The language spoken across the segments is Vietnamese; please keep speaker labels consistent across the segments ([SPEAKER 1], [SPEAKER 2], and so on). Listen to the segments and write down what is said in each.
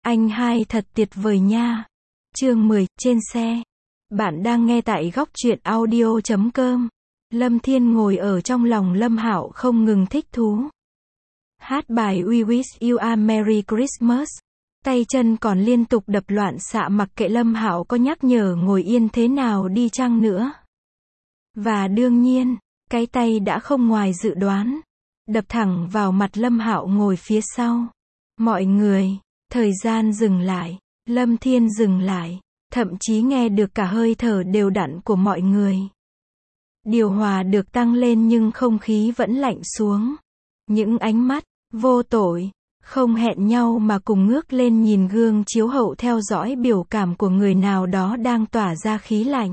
[SPEAKER 1] Anh hai thật tuyệt vời nha. Chương 10, trên xe. Bạn đang nghe tại góc truyện audio.com. Lâm Thiên ngồi ở trong lòng Lâm Hạo không ngừng thích thú. Hát bài We Wish You a Merry Christmas. Tay chân còn liên tục đập loạn xạ mặc kệ Lâm Hạo có nhắc nhở ngồi yên thế nào đi chăng nữa. Và đương nhiên, cái tay đã không ngoài dự đoán. Đập thẳng vào mặt Lâm Hạo ngồi phía sau. Mọi người, thời gian dừng lại. Lâm Thiên dừng lại. Thậm chí nghe được cả hơi thở đều đặn của mọi người. Điều hòa được tăng lên nhưng không khí vẫn lạnh xuống. Những ánh mắt vô tội, không hẹn nhau mà cùng ngước lên nhìn gương chiếu hậu theo dõi biểu cảm của người nào đó đang tỏa ra khí lạnh.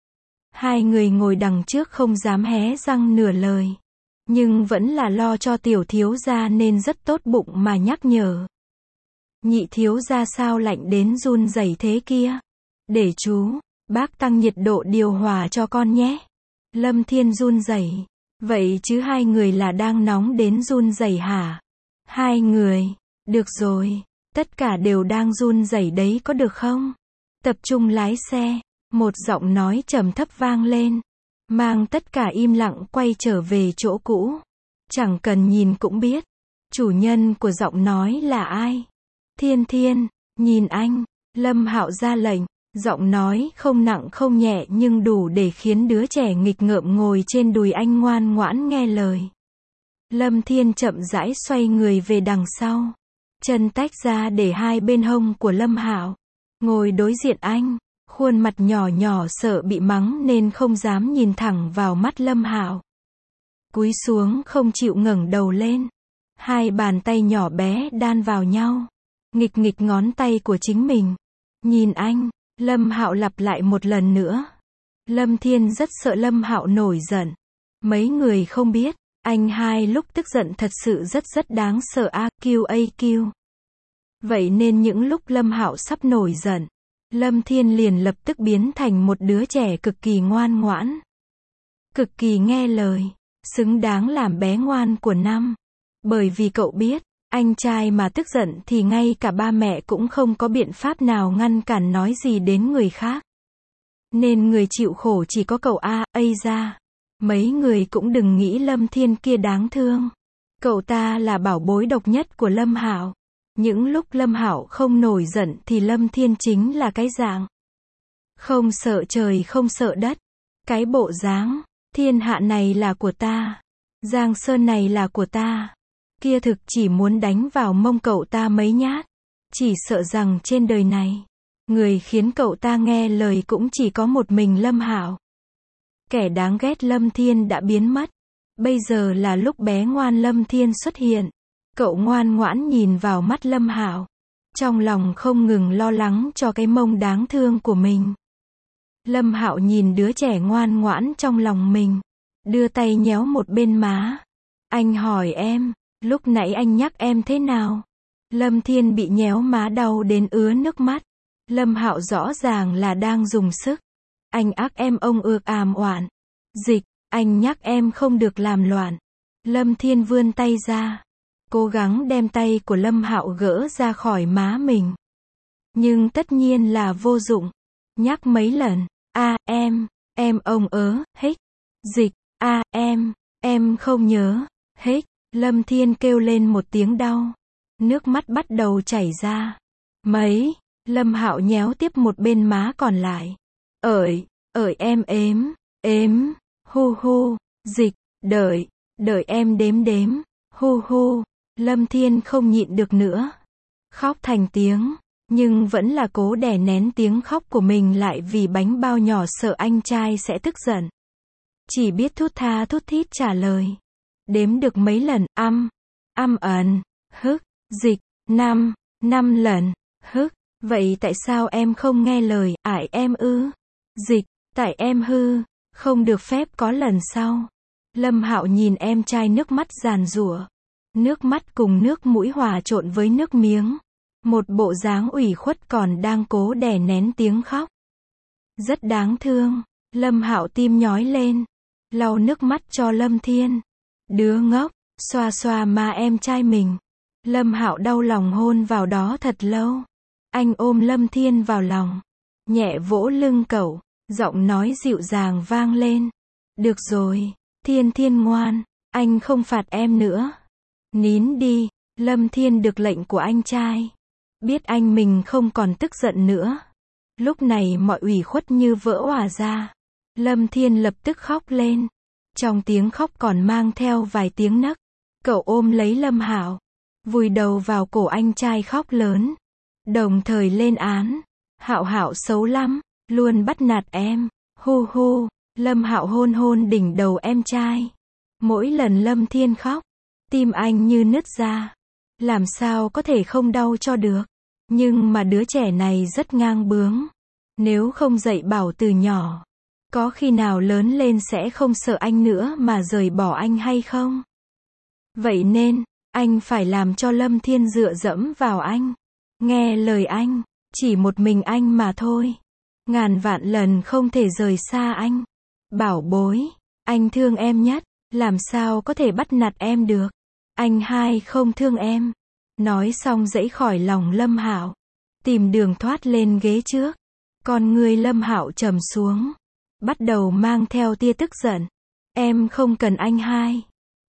[SPEAKER 1] Hai người ngồi đằng trước không dám hé răng nửa lời. Nhưng vẫn là lo cho tiểu thiếu gia nên rất tốt bụng mà nhắc nhở. Nhị thiếu gia sao lạnh đến run rẩy thế kia? Để chú, bác tăng nhiệt độ điều hòa cho con nhé. Lâm Thiên run rẩy. Vậy chứ hai người là đang nóng đến run rẩy hả? Hai người, được rồi, tất cả đều đang run rẩy đấy có được không? Tập trung lái xe, một giọng nói trầm thấp vang lên. Mang tất cả im lặng quay trở về chỗ cũ. Chẳng cần nhìn cũng biết. Chủ nhân của giọng nói là ai? Thiên Thiên, nhìn anh. Lâm Hạo ra lệnh. Giọng nói không nặng không nhẹ nhưng đủ để khiến đứa trẻ nghịch ngợm ngồi trên đùi anh ngoan ngoãn nghe lời. Lâm Thiên chậm rãi xoay người về đằng sau. Chân tách ra để hai bên hông của Lâm Hạo. Ngồi đối diện anh. Khuôn mặt nhỏ nhỏ sợ bị mắng nên không dám nhìn thẳng vào mắt Lâm Hạo. Cúi xuống không chịu ngẩng đầu lên. Hai bàn tay nhỏ bé đan vào nhau. Nghịch nghịch ngón tay của chính mình. Nhìn anh, Lâm Hạo lặp lại một lần nữa. Lâm Thiên rất sợ Lâm Hạo nổi giận. Mấy người không biết, anh hai lúc tức giận thật sự rất đáng sợ AQ. Vậy nên những lúc Lâm Hạo sắp nổi giận, Lâm Thiên liền lập tức biến thành một đứa trẻ cực kỳ ngoan ngoãn. Cực kỳ nghe lời, xứng đáng làm bé ngoan của năm. Bởi vì cậu biết, anh trai mà tức giận thì ngay cả ba mẹ cũng không có biện pháp nào ngăn cản nói gì đến người khác. Nên người chịu khổ chỉ có cậu ra. Mấy người cũng đừng nghĩ Lâm Thiên kia đáng thương. Cậu ta là bảo bối độc nhất của Lâm Hạo. Những lúc Lâm Hạo không nổi giận thì Lâm Thiên chính là cái dạng không sợ trời không sợ đất. Cái bộ dáng, thiên hạ này là của ta. Giang sơn này là của ta. Kia thực chỉ muốn đánh vào mông cậu ta mấy nhát. Chỉ sợ rằng trên đời này, người khiến cậu ta nghe lời cũng chỉ có một mình Lâm Hạo. Kẻ đáng ghét Lâm Thiên đã biến mất. Bây giờ là lúc bé ngoan Lâm Thiên xuất hiện. Cậu ngoan ngoãn nhìn vào mắt Lâm Hạo. Trong lòng không ngừng lo lắng cho cái mông đáng thương của mình. Lâm Hạo nhìn đứa trẻ ngoan ngoãn trong lòng mình. Đưa tay nhéo một bên má. Anh hỏi em, lúc nãy anh nhắc em thế nào? Lâm Thiên bị nhéo má đau đến ứa nước mắt. Lâm Hạo rõ ràng là đang dùng sức. Anh ác em ông ược àm oản. Dịch, anh nhắc em không được làm loạn. Lâm Thiên vươn tay ra. Cố gắng đem tay của Lâm Hạo gỡ ra khỏi má mình. Nhưng tất nhiên là vô dụng. Nhắc mấy lần. Em ông hích. Dịch, em không nhớ. Hích. Lâm Thiên kêu lên một tiếng đau. Nước mắt bắt đầu chảy ra. Lâm Hạo nhéo tiếp một bên má còn lại. Em ếm. Hu. Dịch, đợi em đếm. Hu. Lâm Thiên không nhịn được nữa. Khóc thành tiếng, nhưng vẫn là cố đè nén tiếng khóc của mình lại vì bánh bao nhỏ sợ anh trai sẽ tức giận. Chỉ biết thút tha thút thít trả lời. Đếm được mấy lần, hức, dịch, 5 lần, hức. Vậy tại sao em không nghe lời, em ư? Dịch, tại em hư, không được phép có lần sau. Lâm Hạo nhìn em trai nước mắt giàn giụa. Nước mắt cùng nước mũi hòa trộn với nước miếng. Một bộ dáng ủy khuất còn đang cố đè nén tiếng khóc. Rất đáng thương. Lâm Hạo tim nhói lên. Lau nước mắt cho Lâm Thiên. Đứa ngốc, xoa xoa má em trai mình. Lâm Hạo đau lòng hôn vào đó thật lâu. Anh ôm Lâm Thiên vào lòng, nhẹ vỗ lưng cậu, giọng nói dịu dàng vang lên. Được rồi, Thiên Thiên ngoan, anh không phạt em nữa. Nín đi. Lâm Thiên được lệnh của anh trai. Biết anh mình không còn tức giận nữa. Lúc này mọi ủy khuất như vỡ òa ra. Lâm Thiên lập tức khóc lên. Trong tiếng khóc còn mang theo vài tiếng nấc. Cậu ôm lấy Lâm Hạo, vùi đầu vào cổ anh trai khóc lớn. Đồng thời lên án. Hạo Hạo xấu lắm, luôn bắt nạt em. Hu hu. Lâm Hạo hôn hôn đỉnh đầu em trai. Mỗi lần Lâm Thiên khóc, tim anh như nứt ra. Làm sao có thể không đau cho được. Nhưng mà đứa trẻ này rất ngang bướng. Nếu không dạy bảo từ nhỏ, có khi nào lớn lên sẽ không sợ anh nữa mà rời bỏ anh hay không? Vậy nên, anh phải làm cho Lâm Thiên dựa dẫm vào anh. Nghe lời anh, chỉ một mình anh mà thôi. Ngàn vạn lần không thể rời xa anh. Bảo bối, anh thương em nhất, làm sao có thể bắt nạt em được. Anh hai không thương em. Nói xong giãy khỏi lòng Lâm Hạo, tìm đường thoát lên ghế trước. Con người Lâm Hạo trầm xuống, bắt đầu mang theo tia tức giận. Em không cần anh hai.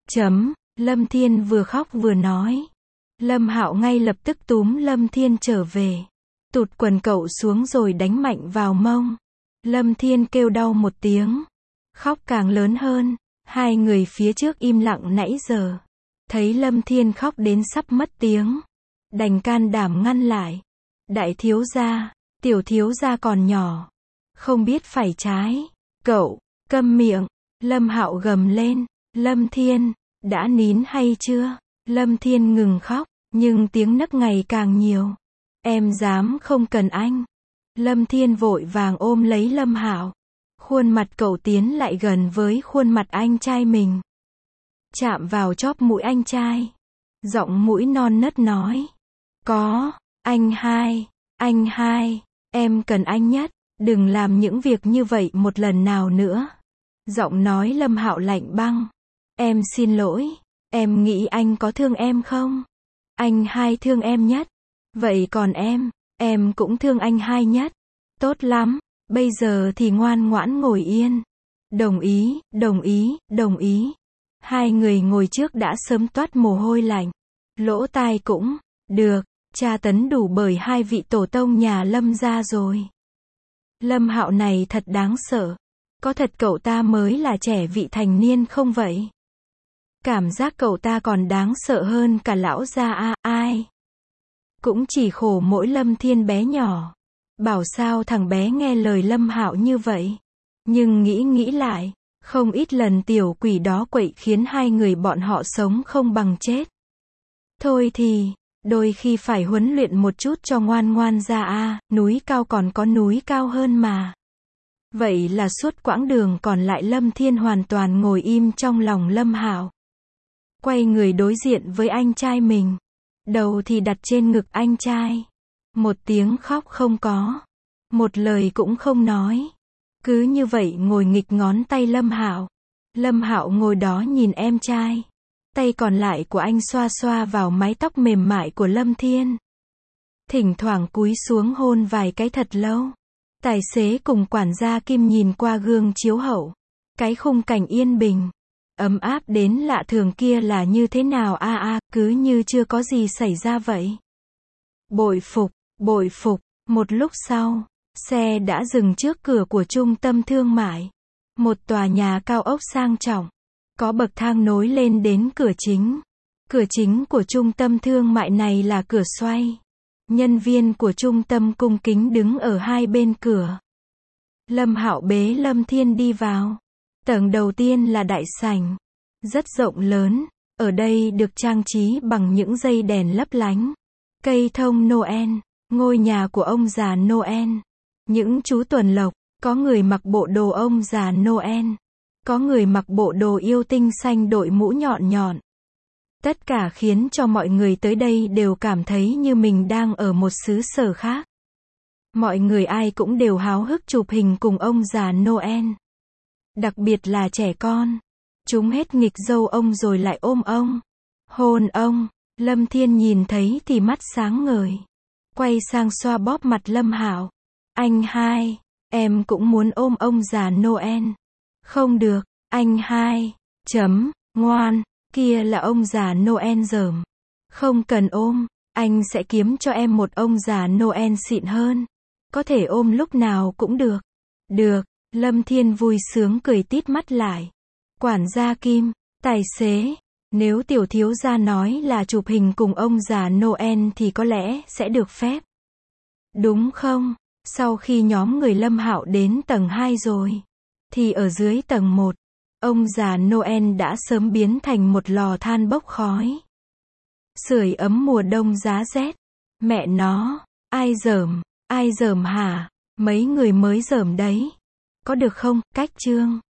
[SPEAKER 1] Lâm Thiên vừa khóc vừa nói. Lâm Hạo ngay lập tức túm Lâm Thiên trở về, tụt quần cậu xuống rồi đánh mạnh vào mông. Lâm Thiên kêu đau một tiếng, khóc càng lớn hơn. Hai người phía trước im lặng nãy giờ, thấy Lâm Thiên khóc đến sắp mất tiếng, đành can đảm ngăn lại. Đại thiếu gia, tiểu thiếu gia còn nhỏ, không biết phải trái. Cậu, câm miệng. Lâm Hạo gầm lên. Lâm Thiên, đã nín hay chưa? Lâm Thiên ngừng khóc, nhưng tiếng nấc ngày càng nhiều. Em dám không cần anh. Lâm Thiên vội vàng ôm lấy Lâm Hạo. Khuôn mặt cậu tiến lại gần với khuôn mặt anh trai mình, chạm vào chóp mũi anh trai. Giọng mũi non nớt nói. Có, anh hai, em cần anh nhất, đừng làm những việc như vậy một lần nào nữa. Giọng nói Lâm Hạo lạnh băng. Em xin lỗi, em nghĩ anh có thương em không? Anh hai thương em nhất. Vậy còn em cũng thương anh hai nhất. Tốt lắm, bây giờ thì ngoan ngoãn ngồi yên. Đồng ý. Hai người ngồi trước đã sớm toát mồ hôi lạnh. Lỗ tai cũng được, tra tấn đủ bởi hai vị tổ tông nhà Lâm gia rồi. Lâm Hạo này thật đáng sợ. Có thật cậu ta mới là trẻ vị thành niên không vậy? Cảm giác cậu ta còn đáng sợ hơn cả lão gia ai? Cũng chỉ khổ mỗi Lâm Thiên bé nhỏ. Bảo sao thằng bé nghe lời Lâm Hạo như vậy. Nhưng nghĩ lại, không ít lần tiểu quỷ đó quậy khiến hai người bọn họ sống không bằng chết. Thôi thì, đôi khi phải huấn luyện một chút cho ngoan ngoan ra núi cao còn có núi cao hơn mà. Vậy là suốt quãng đường còn lại Lâm Thiên hoàn toàn ngồi im trong lòng Lâm Hạo. Quay người đối diện với anh trai mình. Đầu thì đặt trên ngực anh trai. Một tiếng khóc không có. Một lời cũng không nói. Cứ như vậy ngồi nghịch ngón tay Lâm Hạo. Lâm Hạo ngồi đó nhìn em trai. Tay còn lại của anh xoa xoa vào mái tóc mềm mại của Lâm Thiên. Thỉnh thoảng cúi xuống hôn vài cái thật lâu. Tài xế cùng quản gia Kim nhìn qua gương chiếu hậu. Cái khung cảnh yên bình, ấm áp đến lạ thường kia là như thế nào cứ như chưa có gì xảy ra vậy. Bội phục. Một lúc sau, xe đã dừng trước cửa của trung tâm thương mại. Một tòa nhà cao ốc sang trọng. Có bậc thang nối lên đến cửa chính. Cửa chính của trung tâm thương mại này là cửa xoay. Nhân viên của trung tâm cung kính đứng ở hai bên cửa. Lâm Hạo bế Lâm Thiên đi vào. Tầng đầu tiên là đại sảnh. Rất rộng lớn. Ở đây được trang trí bằng những dây đèn lấp lánh. Cây thông Noel. Ngôi nhà của ông già Noel. Những chú tuần lộc. Có người mặc bộ đồ ông già Noel. Có người mặc bộ đồ yêu tinh xanh đội mũ nhọn nhọn. Tất cả khiến cho mọi người tới đây đều cảm thấy như mình đang ở một xứ sở khác. Mọi người ai cũng đều háo hức chụp hình cùng ông già Noel. Đặc biệt là trẻ con. Chúng hết nghịch dâu ông rồi lại ôm ông. Hôn ông. Lâm Thiên nhìn thấy thì mắt sáng ngời. quay sang xoa bóp mặt Lâm Hạo. Anh hai, em cũng muốn ôm ông già Noel. Không được, anh hai, ngoan, kia là ông già Noel dởm. Không cần ôm, anh sẽ kiếm cho em một ông già Noel xịn hơn. Có thể ôm lúc nào cũng được. Được, Lâm Thiên vui sướng cười tít mắt lại. Quản gia Kim, tài xế, nếu tiểu thiếu gia nói là chụp hình cùng ông già Noel thì có lẽ sẽ được phép. Đúng không? Sau khi nhóm người Lâm Hạo đến tầng 2 rồi, thì ở dưới tầng 1, ông già Noel đã sớm biến thành một lò than bốc khói. Sưởi ấm mùa đông giá rét. Mẹ nó, ai dởm hả? Mấy người mới dởm đấy. Có được không, Cách Trương?